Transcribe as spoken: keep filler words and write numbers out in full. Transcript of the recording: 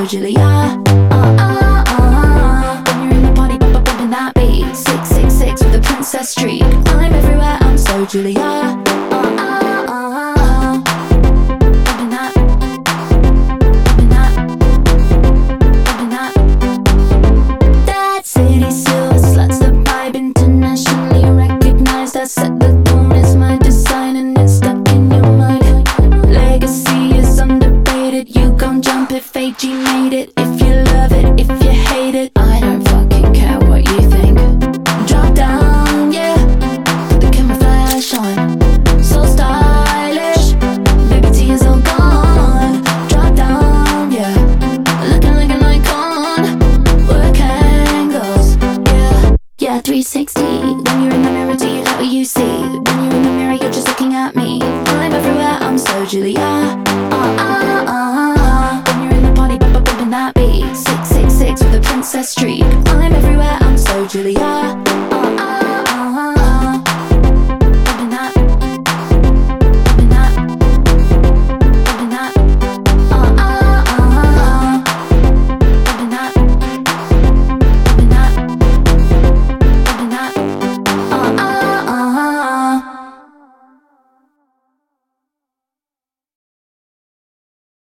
so Julia. Uh, uh, uh. When you're in the party, bump, bump, bumping that beat. Six, six, six with a princess streak. I'm everywhere, I'm so Julia. Uh, uh, uh. Bumping that, bumping that, bumping that. That city silver sluts, the vibe internationally recognized. I set the tone, it's my design and it's stuck in your mind. Legacy is undebated, you gon' jump if A G made it. If you love it, if you hate it, I don't fucking care what you think. Drop down, yeah, put the camera flash on. So stylish, baby T is all gone. Drop down, yeah, looking like an icon. Work angles, yeah, yeah, three sixty. When you're in the mirror, do you like what you see? When you're in the mirror, you're just looking at me. I'm everywhere, I'm so Julia. Uh, uh, uh. When you're in the party, bump, bump, bumping that beat. Six, six, six with a princess streak. I'm everywhere, I'm so Julia.